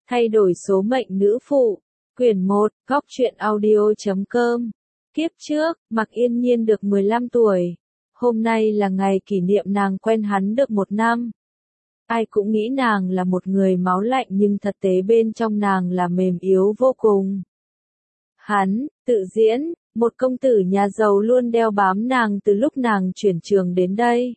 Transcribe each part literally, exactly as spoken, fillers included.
Thay đổi số mệnh nữ phụ. Quyển một, góc truyện audio chấm com. Kiếp trước, Mạc Yên Nhiên được mười lăm tuổi. Hôm nay là ngày kỷ niệm nàng quen hắn được một năm. Ai cũng nghĩ nàng là một người máu lạnh nhưng thực tế bên trong nàng là mềm yếu vô cùng. Hắn, Tự Diễn, một công tử nhà giàu luôn đeo bám nàng từ lúc nàng chuyển trường đến đây.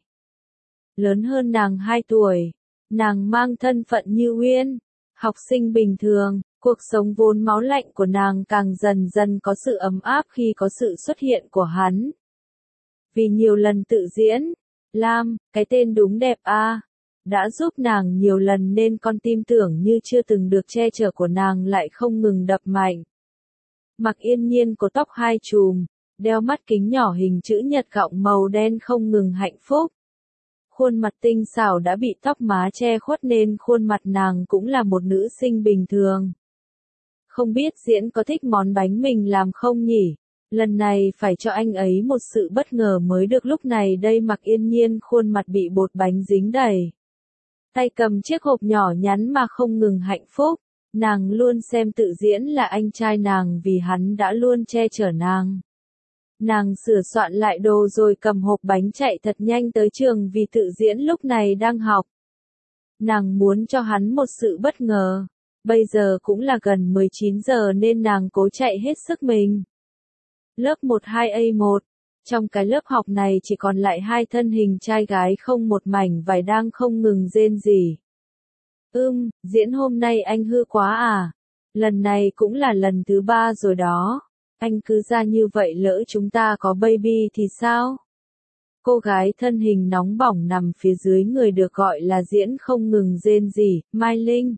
Lớn hơn nàng hai tuổi, nàng mang thân phận Như Uyên, học sinh bình thường, cuộc sống vốn máu lạnh của nàng càng dần dần có sự ấm áp khi có sự xuất hiện của hắn. Vì nhiều lần Tự Diễn, Lam, cái tên đúng đẹp a, đã giúp nàng nhiều lần nên con tim tưởng như chưa từng được che chở của nàng lại không ngừng đập mạnh. Mạc Yên Nhiên có tóc hai chùm, đeo mắt kính nhỏ hình chữ nhật gọng màu đen không ngừng hạnh phúc. Khuôn mặt tinh xảo đã bị tóc má che khuất nên khuôn mặt nàng cũng là một nữ sinh bình thường. Không biết Diễn có thích món bánh mình làm không nhỉ? Lần này phải cho anh ấy một sự bất ngờ mới được. Lúc này đây Mạc Yên Nhiên khuôn mặt bị bột bánh dính đầy. Tay cầm chiếc hộp nhỏ nhắn mà không ngừng hạnh phúc. Nàng luôn xem Tự Diễn là anh trai nàng vì hắn đã luôn che chở nàng. Nàng sửa soạn lại đồ rồi cầm hộp bánh chạy thật nhanh tới trường vì Tự Diễn lúc này đang học. Nàng muốn cho hắn một sự bất ngờ. Bây giờ cũng là gần mười chín giờ nên nàng cố chạy hết sức mình. Lớp một hai A một. Trong cái lớp học này chỉ còn lại hai thân hình trai gái không một mảnh vải đang không ngừng rên rỉ. Ưm, Diễn hôm nay anh hư quá à? Lần này cũng là lần thứ ba rồi đó. Anh cứ ra như vậy lỡ chúng ta có baby thì sao? Cô gái thân hình nóng bỏng nằm phía dưới người được gọi là Diễn không ngừng rên rỉ, Mai Linh.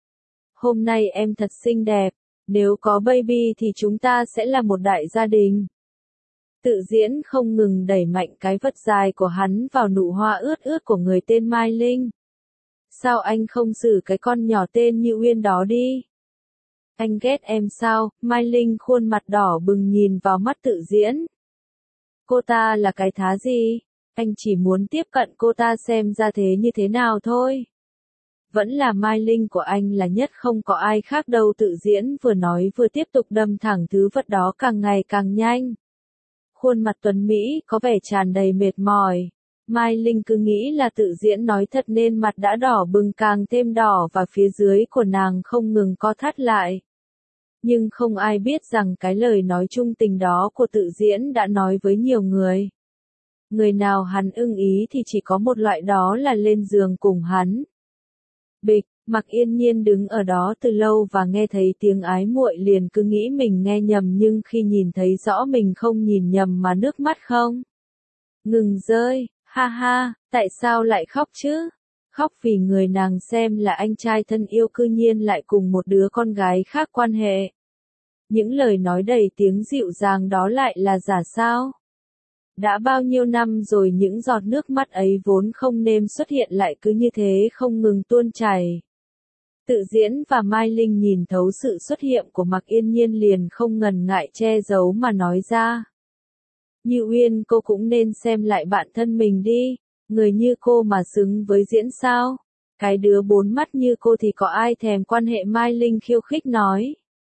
Hôm nay em thật xinh đẹp, nếu có baby thì chúng ta sẽ là một đại gia đình. Tự Diễn không ngừng đẩy mạnh cái vật dài của hắn vào nụ hoa ướt ướt của người tên Mai Linh. Sao anh không xử cái con nhỏ tên Như Uyên đó đi? Anh ghét em sao? Mai Linh khuôn mặt đỏ bừng nhìn vào mắt Tự Diễn. Cô ta là cái thá gì? Anh chỉ muốn tiếp cận cô ta xem ra thế như thế nào thôi. Vẫn là Mai Linh của anh là nhất không có ai khác đâu. Tự Diễn vừa nói vừa tiếp tục đâm thẳng thứ vật đó càng ngày càng nhanh. Khuôn mặt tuấn Mỹ có vẻ tràn đầy mệt mỏi. Mai Linh cứ nghĩ là Tự Diễn nói thật nên mặt đã đỏ bừng càng thêm đỏ và phía dưới của nàng không ngừng co thắt lại. Nhưng không ai biết rằng cái lời nói chung tình đó của Tự Diễn đã nói với nhiều người. Người nào hắn ưng ý thì chỉ có một loại, đó là lên giường cùng hắn. Bịch, Mạc Yên Nhiên đứng ở đó từ lâu và nghe thấy tiếng ái muội liền cứ nghĩ mình nghe nhầm nhưng khi nhìn thấy rõ mình không nhìn nhầm mà nước mắt không ngừng rơi. Ha ha, tại sao lại khóc chứ? Khóc vì người nàng xem là anh trai thân yêu cư nhiên lại cùng một đứa con gái khác quan hệ. Những lời nói đầy tiếng dịu dàng đó lại là giả sao? Đã bao nhiêu năm rồi những giọt nước mắt ấy vốn không nên xuất hiện lại cứ như thế không ngừng tuôn chảy. Tự Diễn và Mai Linh nhìn thấu sự xuất hiện của Mạc Yên Nhiên liền không ngần ngại che giấu mà nói ra. Như Uyên, cô cũng nên xem lại bạn thân mình đi, người như cô mà xứng với Diễn sao? Cái đứa bốn mắt như cô thì có ai thèm quan hệ? Mai Linh khiêu khích nói.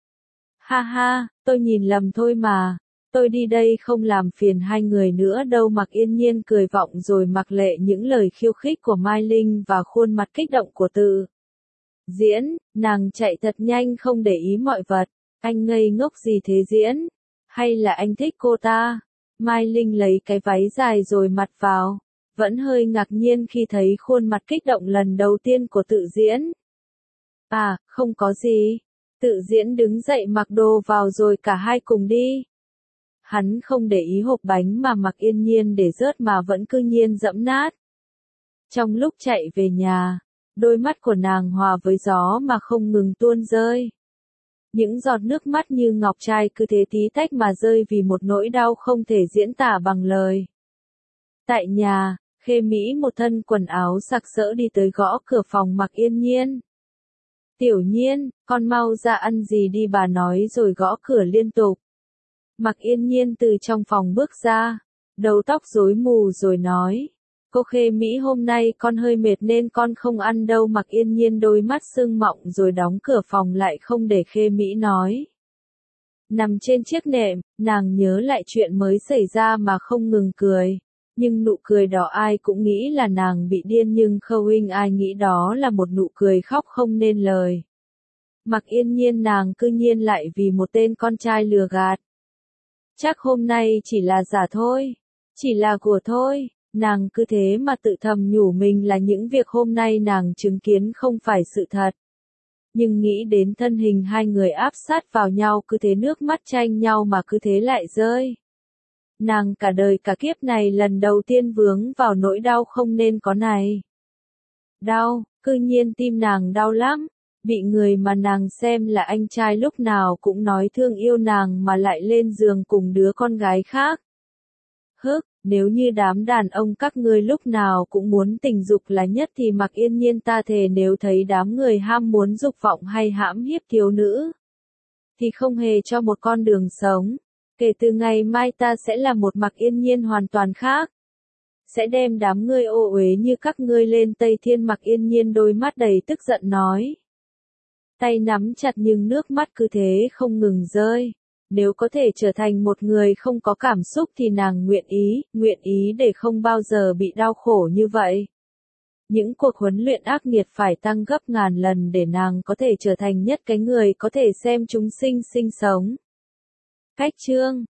Ha ha, tôi nhìn lầm thôi mà, tôi đi đây không làm phiền hai người nữa đâu. Mạc Yên Nhiên cười vọng rồi mặc lệ những lời khiêu khích của Mai Linh và khuôn mặt kích động của Tự Diễn, nàng chạy thật nhanh không để ý mọi vật. Anh ngây ngốc gì thế Diễn? Hay là anh thích cô ta? Mai Linh lấy cái váy dài rồi mặc vào, vẫn hơi ngạc nhiên khi thấy khuôn mặt kích động lần đầu tiên của Tự Diễn. À, không có gì. Tự Diễn đứng dậy mặc đồ vào rồi cả hai cùng đi. Hắn không để ý hộp bánh mà Mạc Yên Nhiên để rớt mà vẫn cư nhiên dẫm nát. Trong lúc chạy về nhà, đôi mắt của nàng hòa với gió mà không ngừng tuôn rơi. Những giọt nước mắt như ngọc trai cứ thế tí tách mà rơi vì một nỗi đau không thể diễn tả bằng lời. Tại nhà, Khê Mỹ một thân quần áo sặc sỡ đi tới gõ cửa phòng Mạc Yên Nhiên. Tiểu Nhiên, con mau ra ăn gì đi, bà nói rồi gõ cửa liên tục. Mạc Yên Nhiên từ trong phòng bước ra, đầu tóc rối mù rồi nói. Cô Khê Mỹ hôm nay con hơi mệt nên con không ăn đâu. Mặc Yên Nhiên đôi mắt sưng mọng rồi đóng cửa phòng lại không để Khê Mỹ nói. Nằm trên chiếc nệm, nàng nhớ lại chuyện mới xảy ra mà không ngừng cười. Nhưng nụ cười đó ai cũng nghĩ là nàng bị điên nhưng Khâu ai nghĩ đó là một nụ cười khóc không nên lời. Mặc Yên Nhiên nàng cư nhiên lại vì một tên con trai lừa gạt. Chắc hôm nay chỉ là giả thôi, chỉ là của thôi, nàng cứ thế mà tự thầm nhủ mình là những việc hôm nay nàng chứng kiến không phải sự thật. Nhưng nghĩ đến thân hình hai người áp sát vào nhau cứ thế nước mắt tranh nhau mà cứ thế lại rơi. Nàng cả đời cả kiếp này lần đầu tiên vướng vào nỗi đau không nên có này. Đau, cư nhiên tim nàng đau lắm, bị người mà nàng xem là anh trai lúc nào cũng nói thương yêu nàng mà lại lên giường cùng đứa con gái khác. Hức, nếu như đám đàn ông các ngươi lúc nào cũng muốn tình dục là nhất thì Mặc Yên Nhiên ta thề nếu thấy đám người ham muốn dục vọng hay hãm hiếp thiếu nữ, thì không hề cho một con đường sống. Kể từ ngày mai ta sẽ là một Mặc Yên Nhiên hoàn toàn khác. Sẽ đem đám ngươi ô uế như các ngươi lên Tây Thiên. Mặc Yên Nhiên đôi mắt đầy tức giận nói. Tay nắm chặt nhưng nước mắt cứ thế không ngừng rơi. Nếu có thể trở thành một người không có cảm xúc thì nàng nguyện ý, nguyện ý để không bao giờ bị đau khổ như vậy. Những cuộc huấn luyện ác nghiệt phải tăng gấp ngàn lần để nàng có thể trở thành nhất cái người có thể xem chúng sinh sinh sống. Cách chương